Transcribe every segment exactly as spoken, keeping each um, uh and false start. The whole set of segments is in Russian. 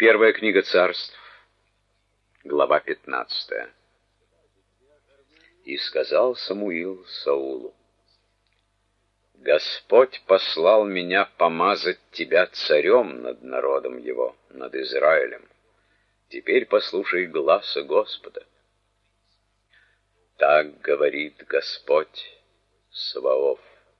Первая книга Царств, глава пятнадцатая. И сказал Самуил Саулу: Господь послал меня помазать тебя царем над народом его, над Израилем. Теперь послушай гласа Господа. Так говорит Господь Саваоф.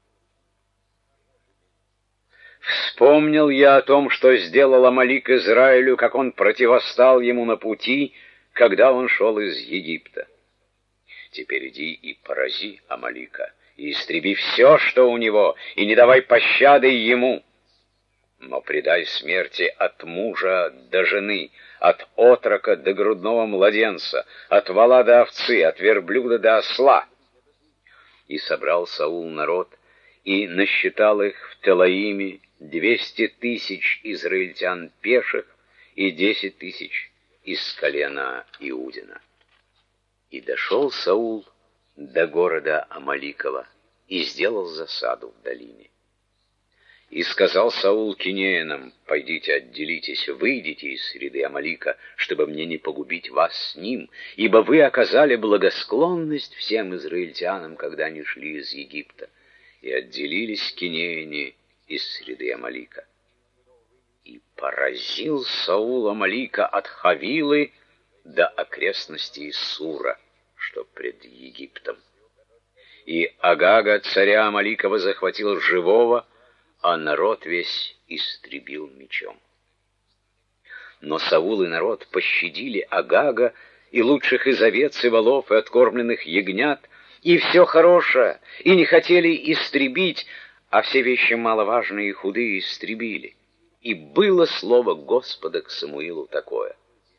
Вспомнил я о том, что сделал Амалик Израилю, как он противостал ему на пути, когда он шел из Египта. Теперь иди и порази Амалика, и истреби все, что у него, и не давай пощады ему. Но предай смерти от мужа до жены, от отрока до грудного младенца, от вола до овцы, от верблюда до осла. И собрал Саул народ, и насчитал их в Телаиме двести тысяч израильтян пеших и десять тысяч из колена Иудина. И дошел Саул до города Амаликова и сделал засаду в долине. И сказал Саул кинеянам: пойдите, отделитесь, выйдите из среды Амалика, чтобы мне не погубить вас с ним, ибо вы оказали благосклонность всем израильтянам, когда они шли из Египта. И отделились кинеяне из среды Амалика. И поразил Саул Амалика от Хавилы до окрестностей Сура, что пред Египтом. И Агага, царя Амаликова, захватил живого, а народ весь истребил мечом. Но Саул и народ пощадили Агага и лучших из овец и волов и откормленных ягнят, и все хорошее, и не хотели истребить, а все вещи маловажные и худые истребили. И было слово Господа к Самуилу такое: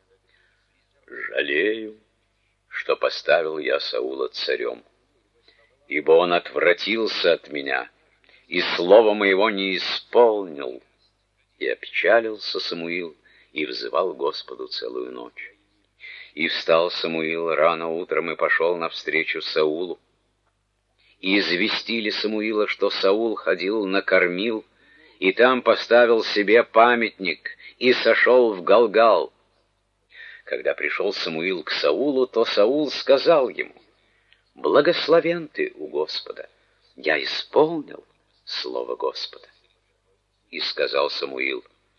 жалею, что поставил я Саула царем, ибо он отвратился от меня, и слова моего не исполнил. И опечалился Самуил, и взывал Господу целую ночь. И встал Самуил рано утром и пошел навстречу Саулу. И известили Самуила, что Саул ходил на Кормил, и там поставил себе памятник, и сошел в Галгал. Когда пришел Самуил к Саулу, то Саул сказал ему: благословен ты у Господа, я исполнил слово Господа. И сказал Самуил: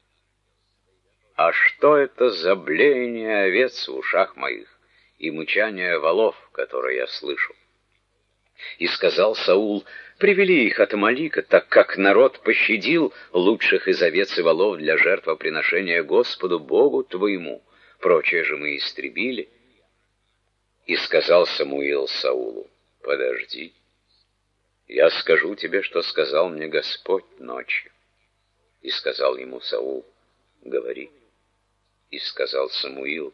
а что это за блеяние овец в ушах моих и мычание волов, которые я слышу? И сказал Саул: привели их от Амалика, так как народ пощадил лучших из овец и волов для жертвоприношения Господу Богу твоему, прочее же мы истребили. И сказал Самуил Саулу: подожди, я скажу тебе, что сказал мне Господь ночью. И сказал ему Саул: говори. И сказал Самуил: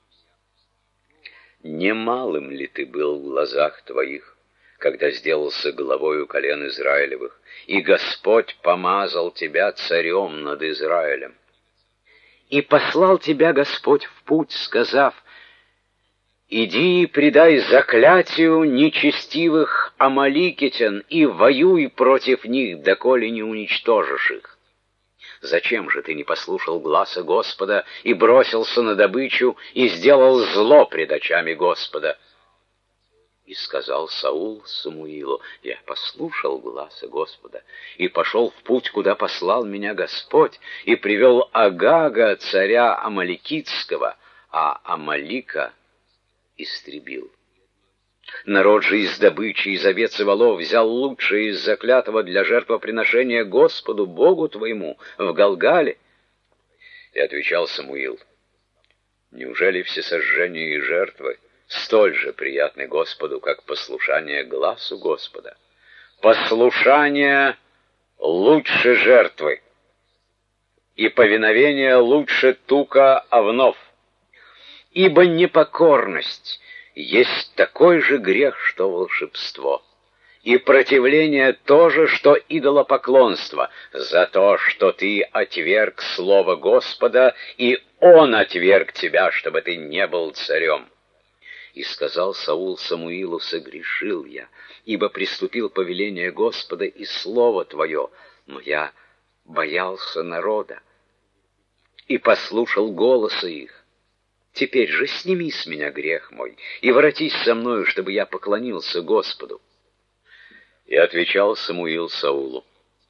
немалым ли ты был в глазах твоих, когда сделался главою колен Израилевых, и Господь помазал тебя царем над Израилем? И послал тебя Господь в путь, сказав: иди и предай заклятию нечестивых амаликитян, и воюй против них, доколе не уничтожишь их. Зачем же ты не послушал гласа Господа и бросился на добычу и сделал зло пред очами Господа? И сказал Саул Самуилу: я послушал гласа Господа и пошел в путь, куда послал меня Господь, и привел Агага, царя Амаликитского, а Амалика истребил. Народ же из добычи, из овец и волов взял лучшее из заклятого для жертвоприношения Господу Богу твоему в Галгале. И отвечал Самуил: неужели всесожжения и жертвы столь же приятны Господу, как послушание гласу Господа? Послушание лучше жертвы, и повиновение лучше тука овнов. Ибо непокорность есть такой же грех, что волшебство, и противление то же, что идолопоклонство, за то, что ты отверг слово Господа, и Он отверг тебя, чтобы ты не был царем. И сказал Саул Самуилу: согрешил я, ибо приступил повеление Господа и слово твое, но я боялся народа. и послушал голоса их. Теперь же сними с меня грех мой и воротись со мною, чтобы я поклонился Господу». И отвечал Самуил Саулу: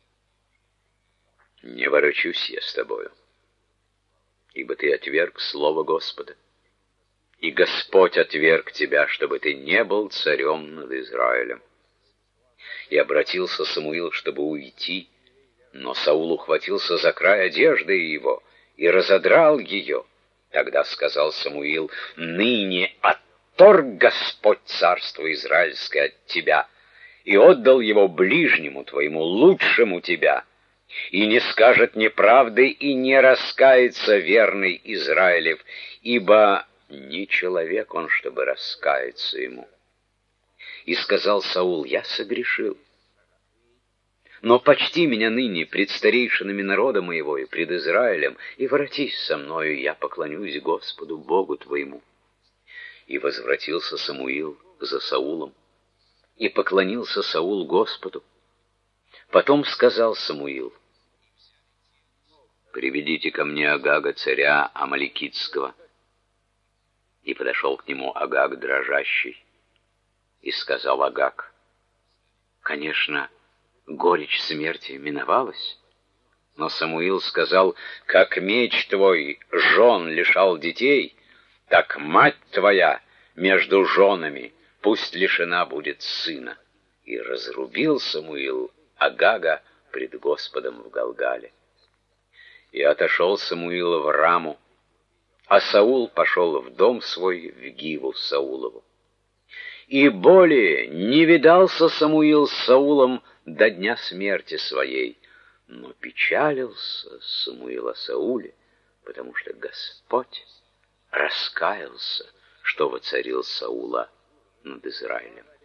«Не ворочусь я с тобою, ибо ты отверг слово Господа, и Господь отверг тебя, чтобы ты не был царем над Израилем». И обратился Самуил, чтобы уйти, но Саул ухватился за край одежды его и разодрал ее. Тогда сказал Самуил: «Ныне отторг Господь царство израильское от тебя и отдал его ближнему твоему, лучшему тебя, и не скажет неправды и не раскается верный Израилев, ибо не человек он, чтобы раскаяться ему». И сказал Саул: «Я согрешил. Но почти меня ныне пред старейшинами народа моего и пред Израилем, и воротись со мною, и я поклонюсь Господу Богу твоему». И возвратился Самуил за Саулом, и поклонился Саул Господу. Потом сказал Самуил: «Приведите ко мне Агага, царя Амалекитского». И подошел к нему Агаг дрожащий, и сказал Агаг: «Конечно, горечь смерти миновалась». Но Самуил сказал: «Как меч твой жен лишал детей, так мать твоя между женами пусть лишена будет сына». И разрубил Самуил Агага пред Господом в Галгале. И отошел Самуил в Раму, а Саул пошел в дом свой в Гиву Саулову. И более не видался Самуил с Саулом до дня смерти своей, но печалился Самуил о Сауле, потому что Господь раскаялся, что воцарил Саула над Израилем.